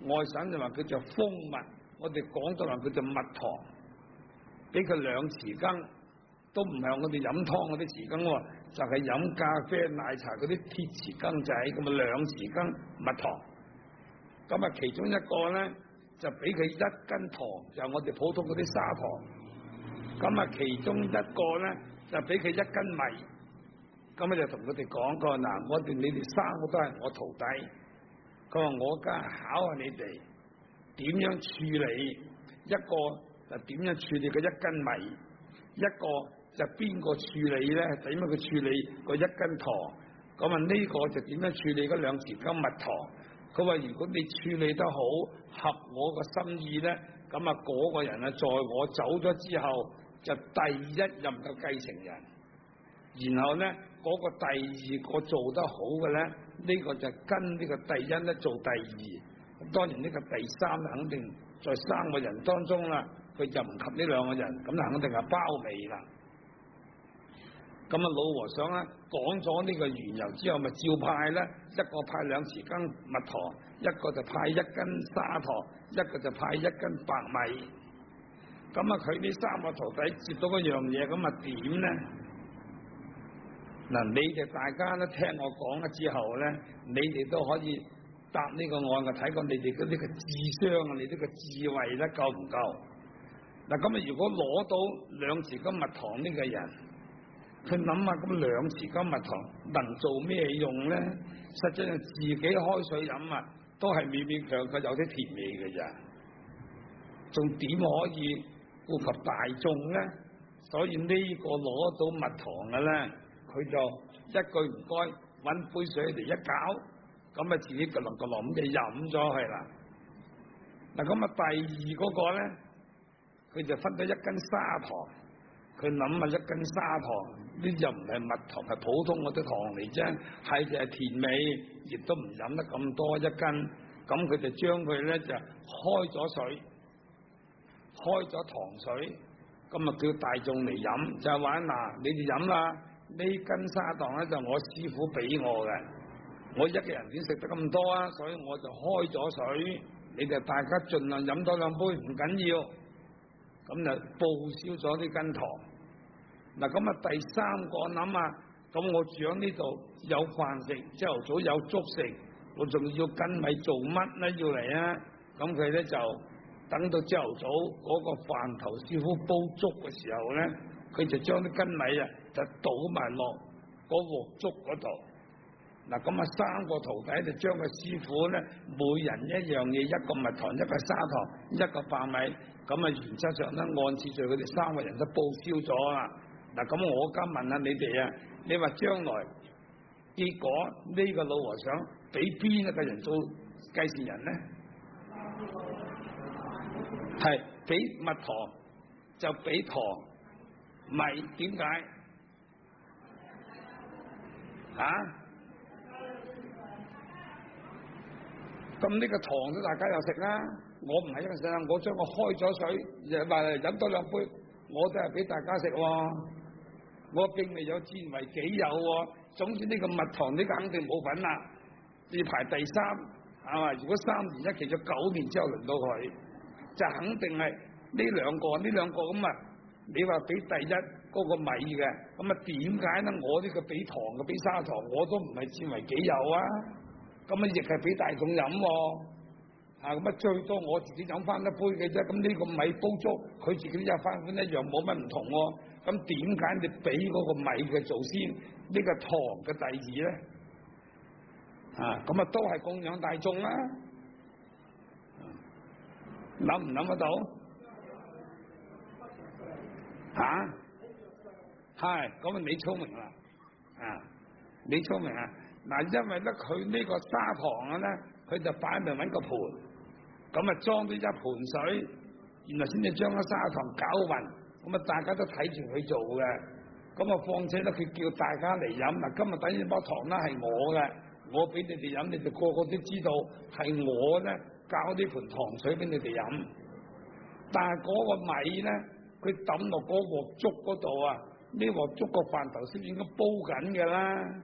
外省就話叫做蜂蜜，我哋廣東話叫做蜜糖，俾佢2匙羹，都唔係我哋飲湯嗰啲匙羹喎，就係飲咖啡奶茶嗰啲鐵匙羹仔，咁啊2匙羹蜜糖。咁啊其中一個咧就俾佢1斤糖，就係我哋普通嗰啲砂糖。咁啊其中一個咧就俾佢1斤米。咁啊就同佢哋講過嗱，你哋3個都係我徒弟。佢話我家考下你哋點樣處理，一個就點樣處理個1斤米，一個就邊個處理咧？點樣去處理個1斤糖？咁啊呢個就點樣處理嗰2匙羹蜜糖？佢話如果你處理得好，合我個心意咧，咁啊嗰個人啊，在我走咗之後就第1任嘅繼承人。然後咧，嗰個第2個做得好嘅咧，呢個就跟呢個第1咧做第2。當然呢個第3肯定在3個人當中啦，佢就唔及呢2個人，咁肯定係包尾啦。咁啊，老和尚咧講咗呢個緣由之後，咪照派咧，一個派2匙羹蜜糖，一個就派1斤砂糖，一個就派1斤白米。咁啊，佢呢3個徒弟接到嗰樣嘢，咁啊點咧？嗱，你哋大家都聽我講咗之後咧，你哋都可以答呢個案，我睇過你哋嗰啲嘅智商啊，你呢個智慧咧夠唔夠？嗱，咁啊，如果攞到2匙羹蜜糖呢個人，佢諗下咁2匙羹蜜糖能做咩用咧？實際上自己開水飲啊，都係勉勉強強有啲甜味嘅咋，仲點可以顧及大眾咧？所以呢個攞到蜜糖嘅咧，佢就一句唔該，揾杯水嚟一攪，咁啊自己就能夠落咁就飲咗係啦。嗱，咁啊第2嗰個咧，佢就分咗1斤砂糖，佢諗下1斤砂糖呢又唔係蜜糖，係普通嗰啲糖嚟啫，係就係甜味，亦都唔飲得咁多1斤，咁佢就將佢咧就開咗水，開咗糖水，咁啊叫大眾嚟飲，就係話嗱，你哋飲啦。呢斤砂糖咧就我師傅俾我嘅，我一個人點食得咁多啊？所以我就開咗水，你哋大家盡量飲多2杯唔緊要，咁就報銷咗呢斤糖。嗱，咁啊第3個諗啊，咁我住喺呢度有飯食，朝頭早有粥食，我仲要斤米做乜咧？要嚟啊！咁佢咧就等到朝頭早嗰個飯頭師傅煲粥嘅時候咧，佢就將啲斤米啊就倒埋落嗰鑊粥嗰度。嗱，咁啊3個徒弟就將個師傅咧每人一樣嘢，一個蜜糖，一個砂糖，一個白米，咁啊原則上咧按次序佢哋3個人都報銷咗啦。嗱，咁我而家問下你哋啊，你話將來結果呢個老和尚俾邊一個人做繼承人咧？係俾蜜糖就俾糖。米點解？啊？咁呢個糖都大家又食啦，我唔係一個食，我將我開咗水，又話飲多2杯，我都係俾大家食喎，我並未有佔為己有喎。總之呢個蜜糖呢個肯定冇份啦，要排第3，係嘛？如果3年1期，咗9年之後輪到佢，就肯定係呢2個咁啊。你話俾第1嗰個米嘅，咁啊點解咧？我呢個俾糖嘅俾砂糖，我都唔係佔為己有啊！咁啊亦係俾大眾飲，咁啊最多我自己飲翻1杯嘅啫。咁呢個米煲粥，佢自己都有翻款一樣，冇乜唔同。咁點解你俾嗰個米嘅做先，呢個糖嘅第2咧？咁啊都係供養大眾啦。諗唔諗得到？係，咁啊你聰明啦，你聰明啊！嗱，因為咧佢呢個砂糖咧，佢就擺明揾個盤，咁啊裝咗1盤水，然後先至將個砂糖攪勻，咁啊大家都睇住佢做嘅，咁啊況且咧佢叫大家嚟飲，嗱今日等呢包糖咧係我嘅，我俾你哋飲，你哋個個都知道係我咧攪呢盤糖水俾你哋飲，但係嗰個米咧。佢抌落嗰鑊粥嗰度啊，呢鑊粥個飯頭先應該煲緊㗎啦，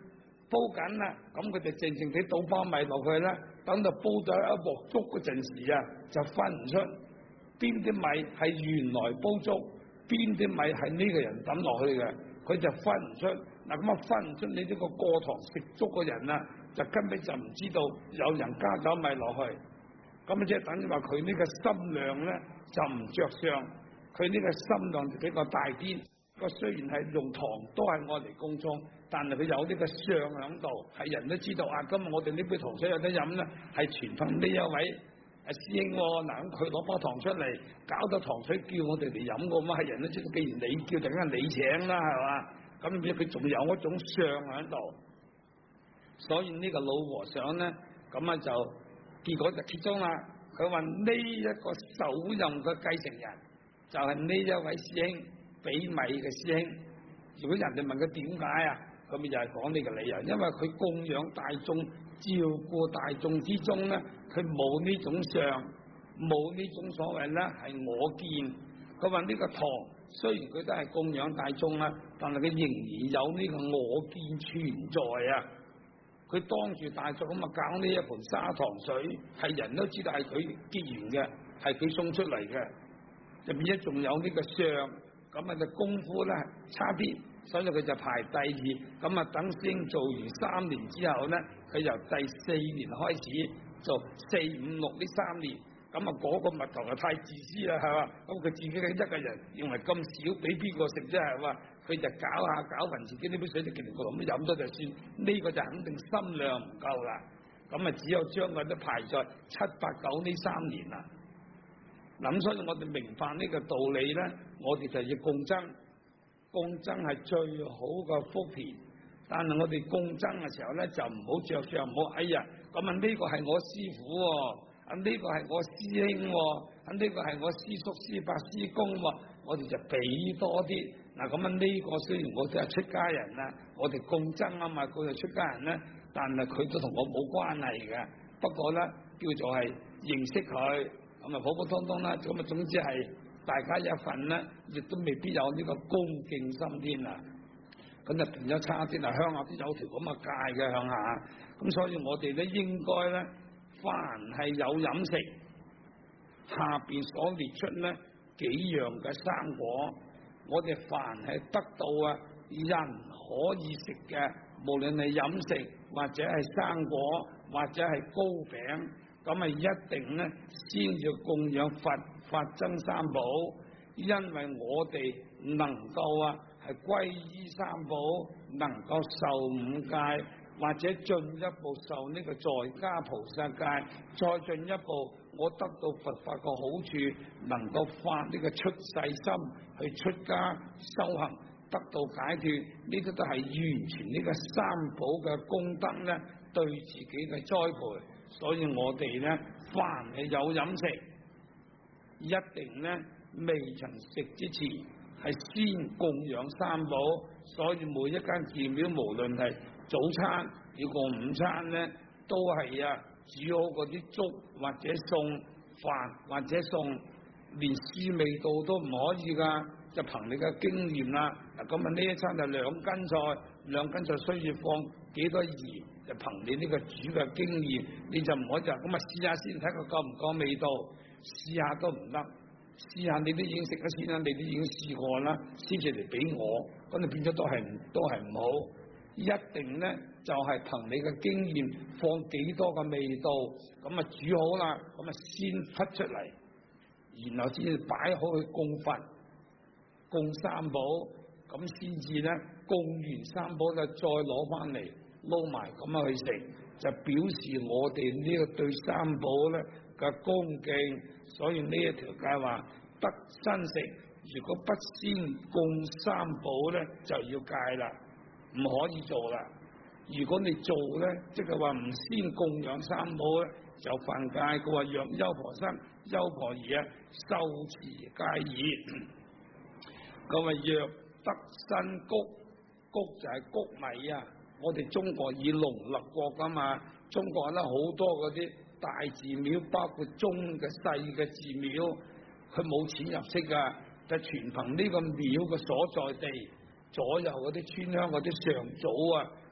煲緊啦，咁佢就靜靜地倒包米落去啦，等到煲咗一鑊粥嗰陣時啊，就分唔出邊啲米係原來煲粥，邊啲米係呢個人抌落去嘅，佢就分唔出。嗱咁啊分唔出，你呢個過堂食粥嘅人啊，就根本就唔知道有人加咗米落去，咁即係等於話佢呢個心量咧就唔着相，佢呢個心量就比較大啲。個雖然係用糖都係愛嚟供奉，但係佢有呢個相喺度，係人都知道啊！今日我哋呢杯糖水有得飲咧，係全憑呢一位師兄嗱，咁佢攞包糖出嚟，搞到糖水叫我哋嚟飲嘅嘛，係人都知道。既然你叫，就梗係你請啦，係嘛？咁變佢仲有一種相喺度，所以呢個老和尚咧，咁啊就結果就揭盅啦。佢話呢一個首任嘅繼承人就係呢一位師兄。俾米嘅師兄，如果人哋問佢點解啊，咁咪就係講呢個理由，因為佢供養大眾、照顧大眾之中咧，佢冇呢種相，冇呢種所謂咧係我見。佢話呢個堂雖然佢都係供養大眾啦，但係佢仍然有呢個我見存在啊！佢當住大眾咁啊搞呢一盤砂糖水，係人都知道係佢結緣嘅，係佢送出嚟嘅，入邊一仲有呢個相。咁啊，就功夫咧差啲，所以佢就排第二。咁啊，等師兄做完3年之後咧，佢由第4年開始做4、5、6呢3年。咁啊，嗰個蜜糖就太自私啦，係嘛？咁佢自己嘅一個人認為咁少，俾邊個食啫？係嘛？佢就搞下搞勻自己呢杯水，就見到咁飲咗就算。呢個就肯定心量唔夠啦。咁啊，只有將佢都排在7、8、9呢3年啦。咁所以我哋明白呢個道理咧，我哋就要共爭，共爭係最好嘅福田。但係我哋共爭嘅時候咧，就唔好着相，唔好哎呀，咁啊呢個係我師傅喎，啊呢個係我師兄喎，啊呢個係我師叔師伯師公喎，我哋就俾多啲。嗱咁啊呢個雖然我都係出家人啦，我哋共爭啊嘛，佢係出家人咧，但係佢都同我冇關係嘅。不過咧叫做係認識佢。咁啊，普普通通啦，咁啊，總之係大家一份咧，亦都未必有呢個恭敬心添啊。咁就變咗差啲啦，鄉下都有條咁嘅界嘅鄉下。咁所以我哋咧應該咧，凡係有飲食，下邊所列出咧幾樣嘅生果，我哋凡係得到啊人可以食嘅，無論係飲食或者係生果或者係糕餅。咁啊，一定咧先要供養佛法僧三寶，因為我哋能夠啊係皈依三寶，能夠受5戒，或者進一步受呢個在家菩薩戒，再進一步我得到佛法嘅好處，能夠發呢個出世心去出家修行，得到解脫，呢啲都係完全呢個三寶嘅功德咧，對自己嘅栽培。所以我哋咧，凡係有飲食，一定咧未曾食之前係先供養三寶。所以每一間寺廟，無論係早餐要過午餐咧，都係啊煮好嗰啲粥或者餸飯或者餸，連試味道都唔可以噶，就憑你嘅經驗啦。嗱咁啊，呢一餐就2斤菜，2斤菜需要放幾多鹽？就憑你呢個煮嘅經驗，你就唔可以就咁啊試下先，睇佢夠唔夠味道，試下都唔得，試下你都已經食咗先啦，你都已經試過啦，先至嚟俾我，咁你變咗都係唔好。一定咧就係憑你嘅經驗，放幾多嘅味道，咁啊煮好啦，咁啊先忽出嚟，然後先至擺好去供佛、供三寶，咁先至咧供完三寶就再攞翻嚟。撈埋咁樣去食，就表示我哋呢個對三寶咧嘅恭敬。所以呢一條戒話得生食，如果不先供三寶咧，就要戒啦，唔可以做啦。如果你做咧，即係話唔先供養三寶咧，就犯戒。佢話若優婆塞、優婆夷啊，受持戒矣。佢話若得生穀，穀就係穀米啊。我哋中國以農立國噶嘛，中國咧好多嗰啲大寺廟，包括中嘅細嘅寺廟，佢冇錢入息噶，就全憑呢個廟嘅所在地左右嗰啲村鄉嗰啲上祖啊，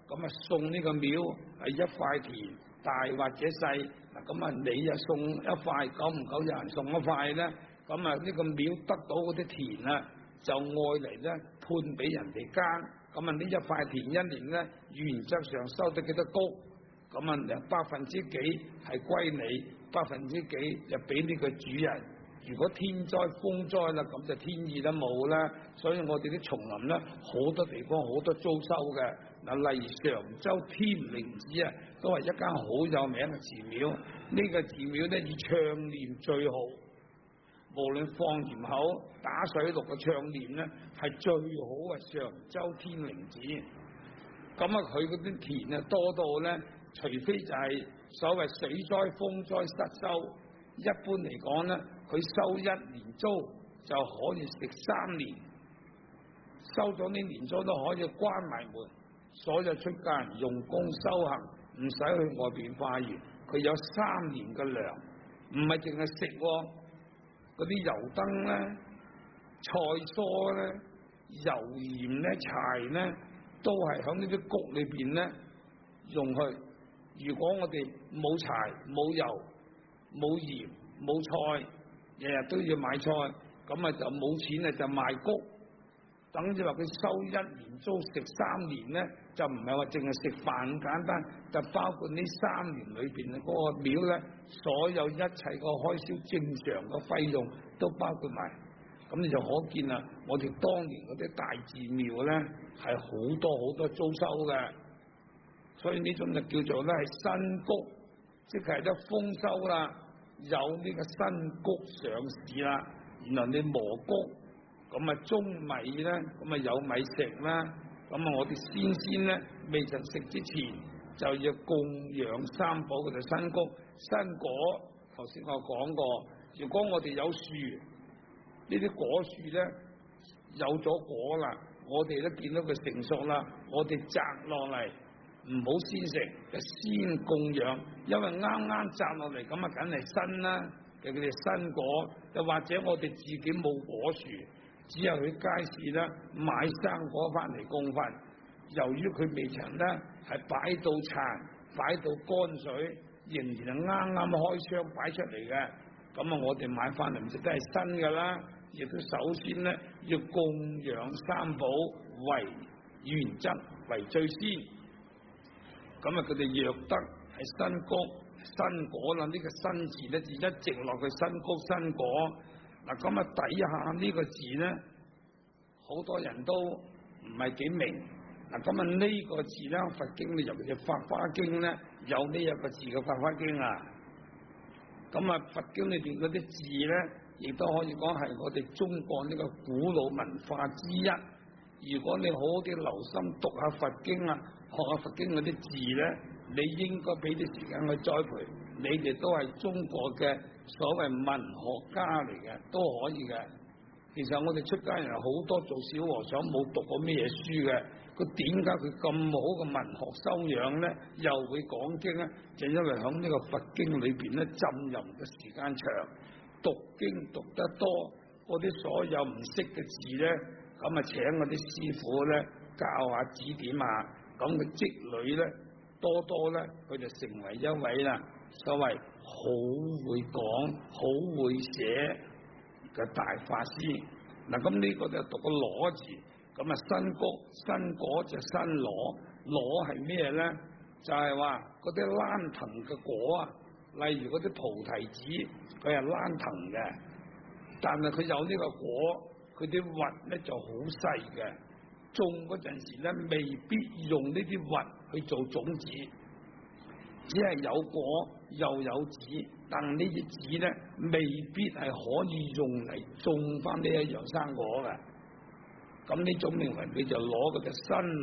咁啊送呢個廟係一塊田大或者細，嗱咁啊你啊送一塊，久唔久有人送一塊咧，咁啊呢個廟得到嗰啲田啊，就愛嚟咧判俾人哋耕，咁啊呢一塊田一年咧原則上收得幾多穀，咁啊百分之幾係歸你，百分之幾就俾呢個主人。如果天災風災啦，咁就天意都冇啦。所以我哋啲叢林咧，好多地方好多租收嘅。嗱，例如常州天靈寺啊，都係一間好有名嘅寺廟。呢個寺廟咧以唱念最好，無論放鹽口、打水陸嘅唱念咧係最好嘅常州天靈寺。咁啊，佢嗰啲田啊多到咧，除非就係所謂水災、風災失收，一般嚟講咧，佢收1年租就可以食3年，收咗呢年租都可以關埋門，所有出家人用功修行，唔使去外邊化緣，佢有3年嘅糧，唔係淨係食嗰啲油燈咧、菜蔬咧、油鹽咧、柴咧，都係響呢啲谷裏邊咧用去。如果我哋冇柴、冇油、冇鹽、冇菜，日日都要買菜，咁啊就冇錢啊就賣穀。等於話佢收1年租食3年咧，就唔係話淨係食飯咁簡單，就包括呢3年裏邊嗰個廟咧，所有一切個開銷正常嘅費用都包括埋。咁你就可見啦，我哋當年嗰啲大寺廟咧係好多好多租收嘅，所以呢種就叫做咧係新穀，即係得豐收啦，有呢個新穀上市啦，然後你磨穀。咁啊，舂米咧，咁啊有米食啦。咁啊，我哋先咧未曾食之前，就要供養三寶嘅新穀、新果。頭先我講過，如果我哋有樹，呢啲果樹咧有咗果啦，我哋都見到佢成熟啦，我哋摘落嚟唔好先食，就先供養，因為啱啱摘落嚟咁啊，梗係新啦，嘅佢哋新果。又或者我哋自己冇果樹。只有去街市咧買生果翻嚟供佛，由於佢未曾咧係擺到殘、擺到乾水，仍然係啱啱開箱擺出嚟嘅，咁啊我哋買翻嚟唔食都係新噶啦，亦都首先咧要供養三寶為原則為最先，咁啊佢哋若得係新穀新果啦，呢個新字咧就一直落去新穀新果。嗱咁啊，底下呢個字咧，好多人都唔係幾明。嗱咁啊，呢個字咧，佛經咧，尤其是《法華經》咧，有呢一個字嘅《法華經》啊。咁啊，佛經裏邊嗰啲字咧，亦都可以講係我哋中國呢個古老文化之一。如果你好啲留心讀下佛經啊，學下佛經嗰啲字咧，你應該俾啲時間去栽培。你哋都係中國嘅所謂文學家嚟嘅，都可以嘅。其實我哋出家人好多做小和尚冇讀過咩嘢書嘅，佢點解佢咁好嘅文學修養咧？又會講經咧？就因為喺呢個佛經裏邊咧浸淫嘅時間長，讀經讀得多，嗰啲所有唔識嘅字咧，咁啊請嗰啲師傅咧教下指點啊，咁佢積累咧多多咧，佢就成為一位啦。所謂好會講、好會寫嘅大法師。嗱，咁呢個就讀個攞字，咁啊新穀新果就新攞係咩咧？就係話嗰啲蘭藤嘅果啊，例如嗰啲菩提子，佢係蘭藤嘅，但係佢有呢個果，佢啲核咧就好細嘅，種嗰陣時咧未必用呢啲核去做種子。只係有果又有籽，但呢啲籽咧未必係可以用嚟種翻呢一樣生果嘅。咁呢種名為佢就攞嗰隻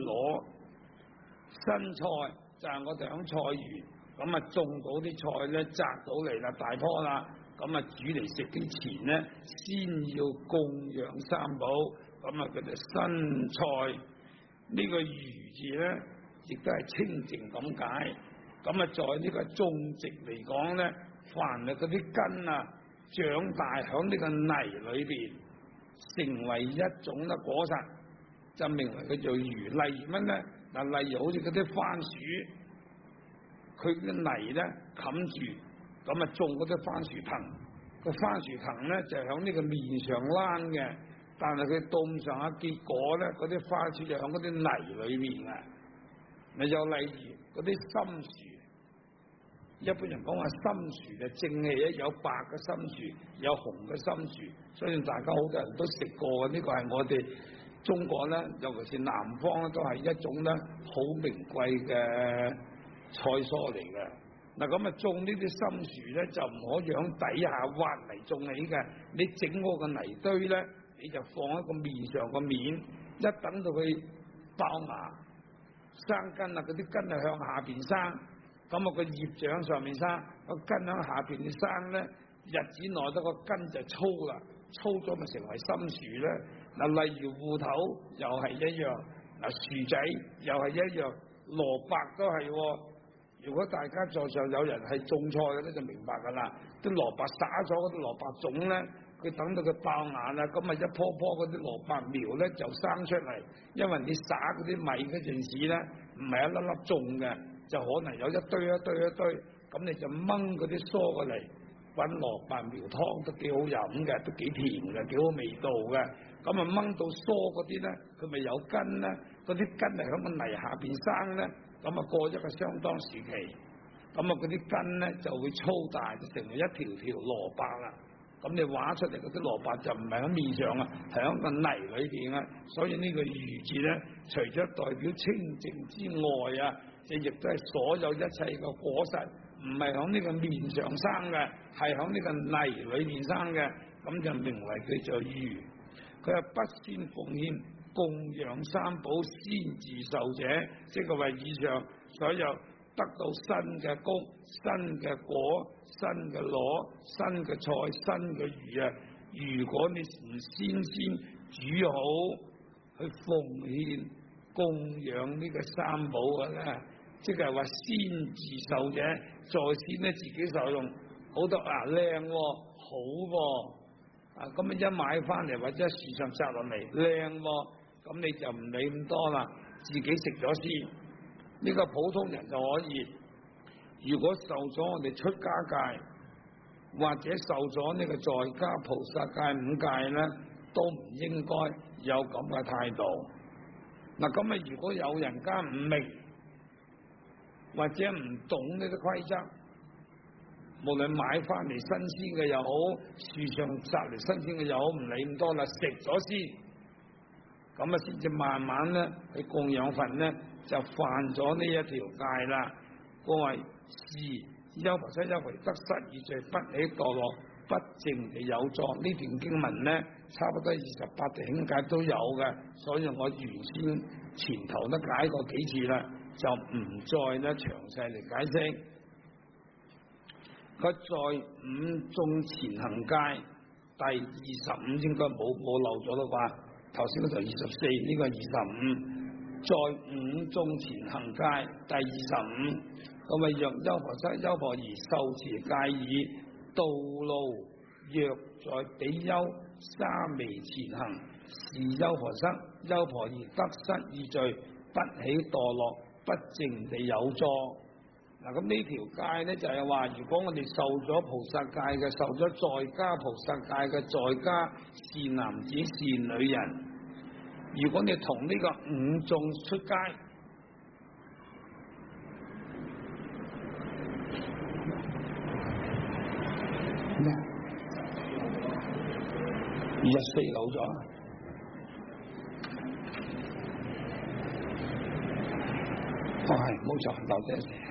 新菜，就係我哋響菜園咁啊種到啲菜咧摘到嚟啦，大棵啦，咁啊煮嚟食之前咧，先要供養三寶，咁啊佢哋新菜呢個魚字咧，亦都係清淨咁解。咁啊，在呢個種植嚟講咧，凡係嗰啲根啊長大響呢個泥裏邊，成為一種嘅果實，就名為佢做魚。例如乜咧？ 嗱，例如好似嗰啲番薯，佢嘅泥咧冚住，咁啊種嗰啲番薯藤，個番薯藤咧就響呢個面上躝嘅，但係佢到咁上下結果咧，嗰啲番薯就響嗰啲泥裏面啊。咪又例如嗰啲參薯。一般人講話參薯就正氣咧，有白嘅參薯，有紅嘅參薯，相信大家好多人都食過嘅。呢個係我哋中國咧，尤其是南方咧，都係一種咧好名貴嘅菜蔬嚟嘅。嗱，咁啊種呢啲參薯咧，就唔可以響底下挖泥種起嘅。你整嗰個泥堆咧，你就放喺個面上個面，一等到佢爆芽生根啦，嗰啲根係向下邊生。咁啊個葉長上面生，個根喺下邊生咧，日子耐得個根就粗啦，粗咗咪成為參薯咧。嗱，例如芋頭又係一樣，嗱薯仔又係一樣，蘿蔔都係。如果大家在上有人係種菜嘅咧，就明白噶啦。啲蘿蔔撒咗嗰啲蘿蔔種咧，佢等到佢爆芽啦，咁啊一棵棵嗰啲蘿蔔苗咧就生出嚟。因為你撒嗰啲米嗰陣時咧，唔係一粒粒種嘅。就可能有一堆一堆一堆，咁你就掹嗰啲梳過嚟，滾蘿蔔苗湯都幾好飲嘅，都幾甜嘅，幾好味道嘅。咁啊掹到梳嗰啲咧，佢咪有根咧，嗰啲根係喺個泥下邊生咧，咁啊過一個相當時期，咁啊嗰啲根咧就會粗大，就成為一條條蘿蔔啦。咁你畫出嚟嗰啲蘿蔔就唔係喺面上啊，係喺個泥裏邊啊。所以呢個魚字咧，除咗代表清淨之外啊，亦都係所有一切嘅果實，唔係響呢個面上生嘅，係響呢個泥裏面生嘅，咁就名為佢做魚。佢係不先奉獻供養三寶先自受者，即係話以上所有得到新嘅穀、新嘅果、新嘅螺、新嘅菜、新嘅魚啊！如果你唔先煮好去奉獻供養呢個三寶嘅咧，即係話先自受者，在先咧自己受用，好多靚好喎。咁啊一買翻嚟或者樹上摘落嚟靚喎，咁你就唔理咁多啦，自己食咗先。呢個普通人就可以，如果受咗我哋出家戒，或者受咗呢個在家菩薩戒五戒咧，都唔應該有咁嘅態度。嗱，咁啊如果有人家唔明或者唔懂呢啲規則，無論買翻嚟新鮮嘅又好，樹上摘嚟新鮮嘅又好，唔理咁多啦，食咗先，咁啊先至慢慢咧去供養佛咧，就犯咗呢一條戒啦。各位是優婆塞優婆夷得失二罪，不起墮落，不淨地有作。呢段經文咧，差不多28地境界都有嘅，所以我原先前頭都解過幾次啦，就唔再咧詳細嚟解釋。佢在五眾前行戒第25應該冇漏咗啦啩？頭先嗰度24，呢個25。在五眾前行戒第25，咁啊若優婆塞優婆夷受持戒已，道路若在比丘沙彌前行，是優婆塞優婆夷得失二罪，不起墮落，不淨地有作。嗱，咁呢條戒咧就係話，如果我哋受咗菩薩戒嘅，受咗在家菩薩戒嘅在家善男子善女人，如果你同呢個五眾出街，咩？24漏咗。係冇錯，漏咗。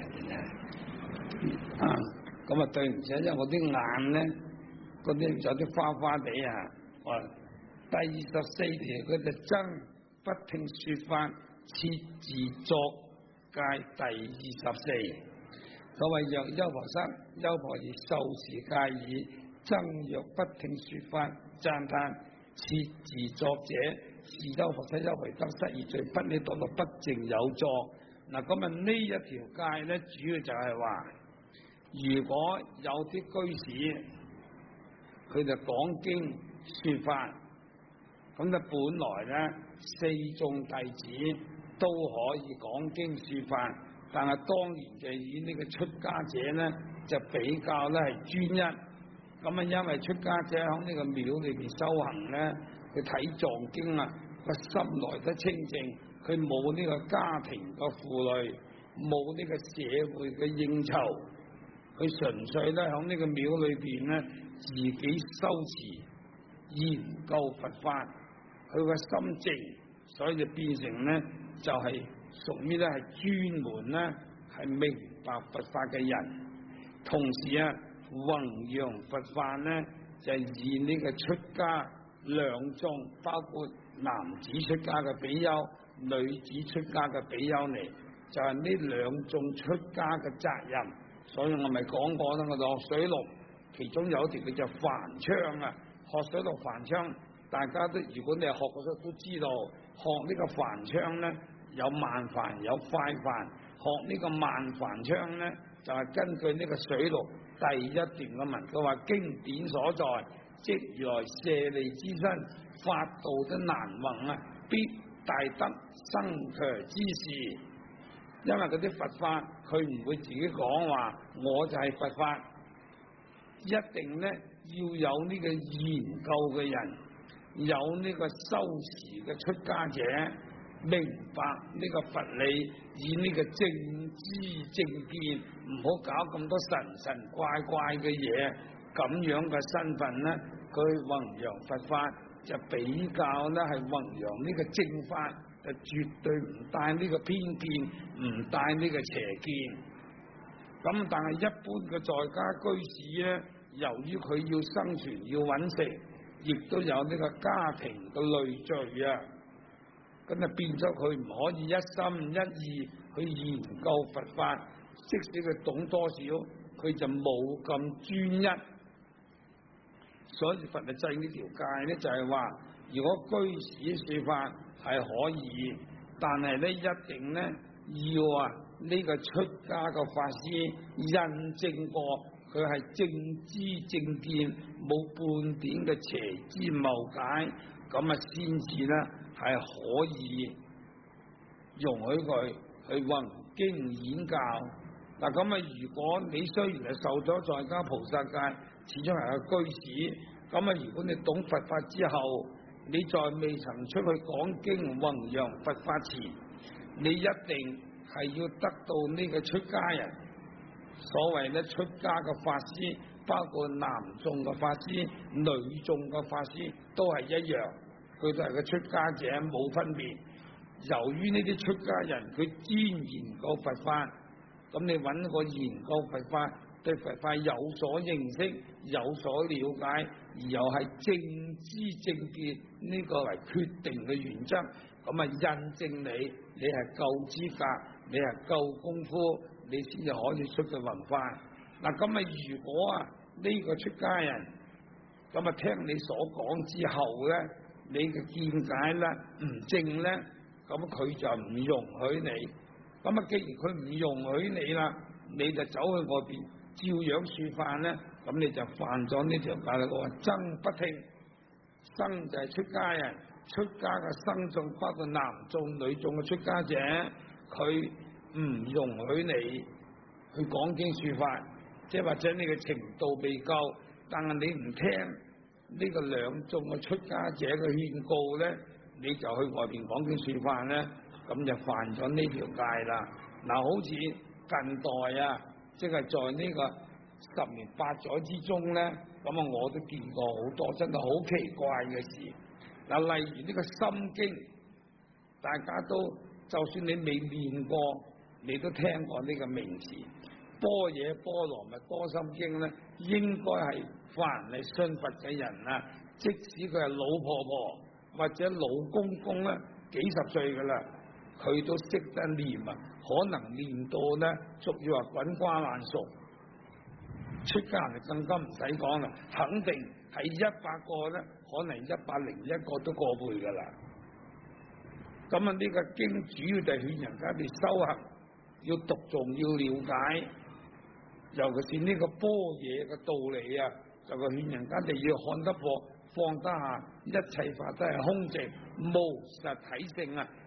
咁啊對唔住，因為我啲眼咧，嗰啲有啲花花地啊。第24條佢就增不聽說法，設自作戒第24。佢話若優婆塞優婆夷受持戒已，增若不聽說法，讚歎設自作者，是優婆塞優婆夷得失二罪，不起墮落，不淨有作。嗱，咁啊呢一條戒咧，主要就係話，如果有啲居士佢就講經說法，咁就本來咧四眾弟子都可以講經說法，但係當年就以呢個出家者呢，就比較咧係專一。咁啊，因為出家者喺呢個廟裏邊修行咧，佢睇藏經啊，個心來得清淨，佢冇呢個家庭嘅負累，冇呢個社會嘅應酬，佢純粹咧喺呢個廟裏邊咧自己修持研究佛法，佢個心靜，所以就變成咧就係屬於咧係專門咧係明白佛法嘅人，同時啊弘揚佛法咧就係以呢個出家兩眾，包括男子出家嘅比丘、女子出家嘅比丘尼，就係呢兩眾出家嘅責任。所以我咪講過啦，我落水陸其中有一條叫做梵槍啊，學水陸梵槍，大家都如果你係學過都知道，學呢個梵槍咧有慢梵有快梵，學呢個慢梵槍咧就係根據呢個水陸第一段嘅文，佢話經典所在，即如來舍利之身，法度的難弘啊，必大德生強之事。因為嗰啲佛法佢唔會自己講話，我就係佛法，一定咧要有呢個研究嘅人，有呢個修持嘅出家者，明白呢個佛理，以呢個正知正見，唔好搞咁多神神怪怪嘅嘢，咁樣嘅身份咧，佢弘揚佛法就比較咧係弘揚呢個正法，就絕對唔帶呢個偏見，唔帶呢個邪見。咁但係一般嘅在家居士咧，由於佢要生存要揾食，亦都有呢個家庭嘅累贅啊，咁啊變咗佢唔可以一心一意去研究佛法，即使佢懂多少，佢就冇咁專一。所以佛就制呢條戒咧，就係話，如果居士說法係可以，但係咧一定咧要啊呢個出家嘅法師印證過佢係正知正見，冇半點嘅邪知謬解，咁啊先至咧係可以容許佢去弘經演教。嗱咁啊，如果你雖然係受咗在家菩薩戒，始終係個居士，咁啊如果你懂佛法之後，你在未曾出去講經弘揚佛法前，你一定係要得到呢個出家人。所謂咧出家嘅法師，包括男眾嘅法師、女眾嘅法師都係一樣，佢都係個出家者，冇分別。由於呢啲出家人佢專研究佛法，咁你揾個研究佛法、對佛法有所認識、有所了解，而又係正知正見呢個為決定嘅原則，咁啊印證你係夠資格，你係夠功夫，你先至可以出去弘法。嗱咁啊，如果啊呢個出家人咁啊聽你所講之後咧，你嘅見解咧唔正咧，咁佢就唔容許你。咁啊，既然佢唔容許你啦，你就走去外邊照樣說法咧，咁你就犯咗呢條戒啦。我話僧不聽，僧就係出家人，出家嘅僧眾包括男眾、女眾嘅出家者，佢唔容許你去講經說法，即係或者你嘅程度未夠，但係你唔聽呢個兩眾嘅出家者嘅勸告咧，你就去外邊講經說法咧，咁就犯咗呢條戒啦。嗱，好似近代啊，即係在呢個十年八載之中咧，咁啊我都見過好多真係好奇怪嘅事。嗱，例如呢個心經，大家都就算你未念過，你都聽過呢個名詞。般若波羅蜜多心經咧，應該係凡係信佛嘅人啊，即使佢係老婆婆或者老公公咧，幾十歲噶啦，佢都識得念啊，可能念到咧，俗語話滾瓜爛熟。出家人更加唔使講啦，肯定係100個咧，可能101個都過背噶啦。咁啊，呢個經主要就係勸人家哋修行，要讀誦，要了解，尤其是呢個般若嘅道理啊，就係勸人家哋要看得破，放得下，一切法都係空寂，無實體性啊，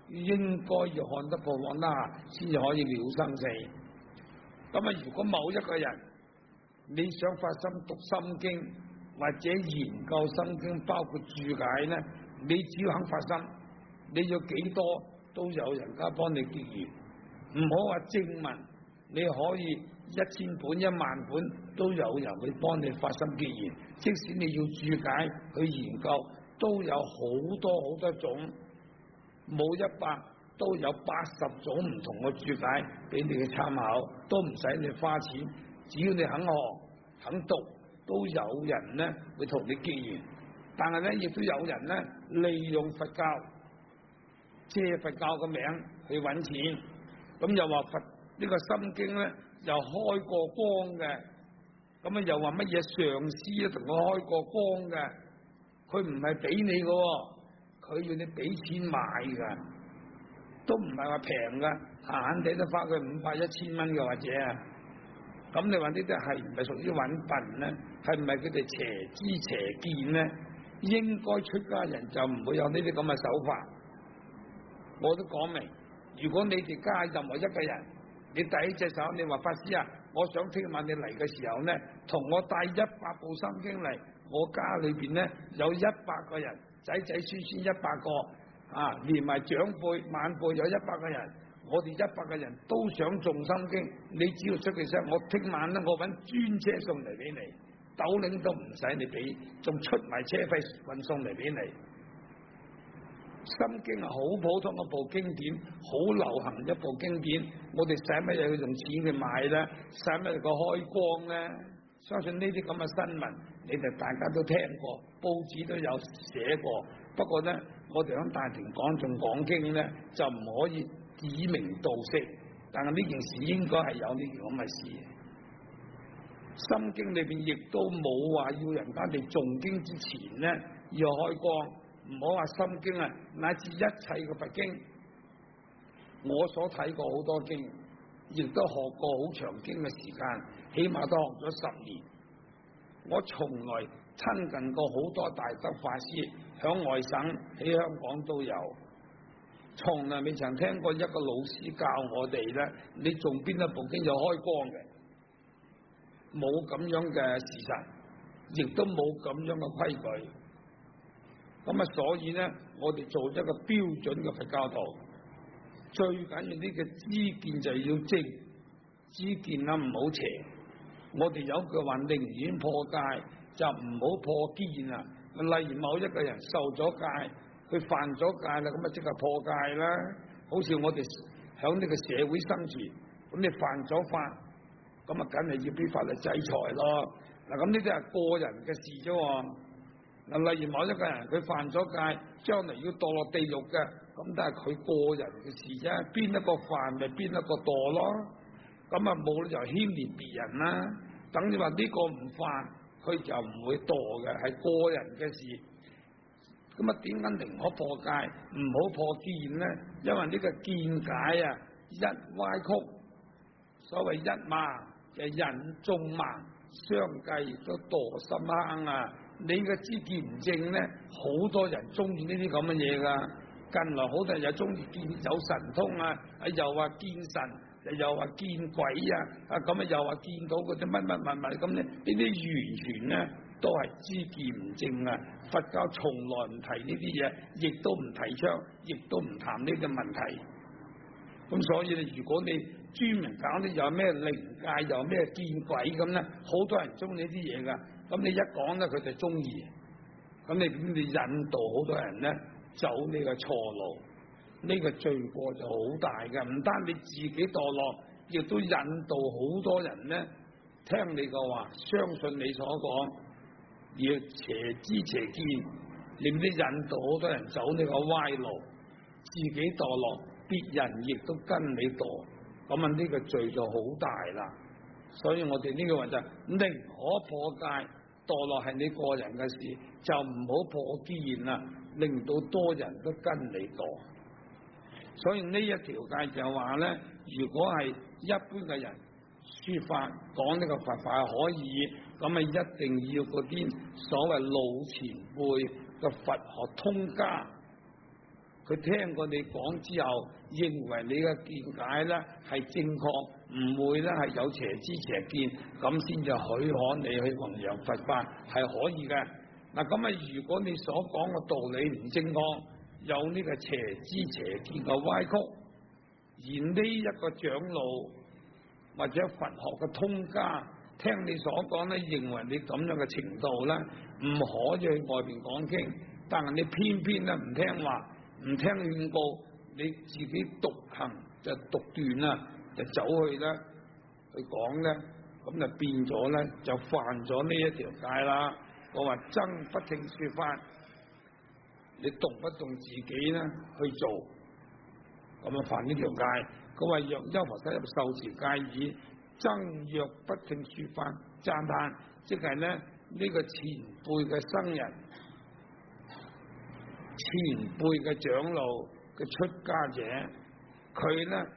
應該要看得破放得下，先至可以了生死。咁啊，如果某一個人你想發心讀心經或者研究心經，包括注解呢，你只要肯發心，你要幾多都有人家幫你結緣。唔好話正文，你可以1000本10000本都有人會幫你發心結緣。即使你要注解去研究，都有好多種，冇100都有80種唔同嘅注解俾你去參考，都唔使你花錢，只要你肯學肯讀，都有人呢會同你結緣。但係呢，亦都有人呢利用佛教借佛教嘅名去揾錢，咁又話佛呢個心經呢又開過光嘅，咁啊又話乜嘢上師啊同佢開過光嘅，佢唔係俾你嘅，佢要你俾錢買嘅，都唔係話平嘅，閒閒地都花佢500、1000蚊嘅或者啊，咁你話呢啲係唔係屬於揾笨呢？係唔係佢哋邪知邪見呢？應該出家人就唔會有呢啲咁嘅手法。我都講明，如果你哋家任何一個人，你第一隻手你話法師啊，我想聽晚你嚟嘅時候呢，同我帶100部心經嚟，我家裏邊呢有100個人，仔仔孫孫100個啊，連埋長輩晚輩有100個人，我哋100個人都想誦心經，你只要出句聲，我聽晚呢我揾專車送嚟俾你，斗零都唔使你俾，仲出埋車費運送嚟俾你。心經係好普通一部經典，好流行一部經典，我哋使乜嘢去用錢去買呢？使乜嘢個開光呢？相信呢啲咁嘅新聞，你哋大家都聽過，報紙都有寫過。不過呢，我哋喺大庭廣眾講經呢，就唔可以指名道姓。但係呢件事應該係有呢件咁嘅事。心經裏邊亦都冇話要人家哋誦經之前呢要開光。唔好話心經啊，乃至一切嘅佛經，我所睇過好多經，亦都學過好長經嘅時間，起碼都學咗10年。我從來親近過好多大德法師，響外省喺香港都有，從來未曾聽過一個老師教我哋咧，你誦邊一部經有開光嘅，冇咁樣嘅事實，亦都冇咁樣嘅規矩。咁啊，所以呢，我哋做一個標準嘅佛教徒，最緊要呢個知見就要正，知見啊唔好邪。我哋有句話，寧願破戒就唔好破見啊。例如某一個人受咗戒，佢犯咗戒啦，咁啊即係破戒啦。好似我哋響呢個社會生存，咁你犯咗法，咁啊梗係要俾法律制裁咯。嗱，咁呢啲係個人嘅事啫。嗱，例如某一個人佢犯咗戒，將來要墮落地獄嘅，咁都係佢個人嘅事啫。邊一個犯咪邊一個墮咯。咁啊冇理由牽連別人啦。等於話呢個唔犯，佢就唔會墮嘅，係個人嘅事。咁啊點解寧可破戒，唔好破見呢？因為呢個見解啊一歪曲，所謂一盲就引眾盲，相繼都墮深坑啊！你嘅知見唔正呢，好多人中意呢啲咁嘅嘢噶。近來好多人又中意見有神通啊，又話見神，又話見鬼啊，咁啊又話見到嗰啲乜乜物物咁咧，呢啲完全呢都係知見唔正啊！佛教從來唔提呢啲嘢，亦都唔提倡，亦都唔談呢個問題。咁所以咧，如果你專門講啲有咩靈界，有咩見鬼咁咧，好多人中意呢啲嘢噶。咁你一講咧，佢就中意。咁你點你引導好多人咧走呢個錯路？呢個罪過就好大嘅，唔單你自己墮落，亦都引導好多人咧聽你嘅話，相信你所講，而邪知邪見，令啲引導好多人走呢個歪路，自己墮落，別人亦都跟你墮，咁啊呢個罪就好大啦。所以我哋呢個話就寧可破戒，墮落係你個人嘅事，就唔好破見啦，令到多人都跟你墮。所以呢一條戒就話咧，如果係一般嘅人說法講呢個佛法可以，咁啊一定要嗰啲所謂老前輩嘅佛學通家， 佢聽過你講之後，認為你嘅見解咧係正確，唔會咧係有邪知邪見，咁先至許可你去弘揚佛法係可以嘅。嗱，咁啊，如果你所講嘅道理唔正確，有呢個邪知邪見嘅歪曲，而呢一個長老或者佛學嘅通家聽你所講咧，認為你咁樣嘅程度咧，唔可以去外邊講經，但係你偏偏咧唔聽話，唔聽勸告，你自己獨行就獨斷啦，就走去咧去講咧，咁就變咗咧就犯咗呢一條戒啦。我話僧不聽說法，你動不動自己咧去做，咁啊犯呢條戒。佢話若優婆塞入受持戒已，僧若不聽說法讚歎，即係咧呢個前輩嘅僧人、前輩嘅長老嘅出家者，佢咧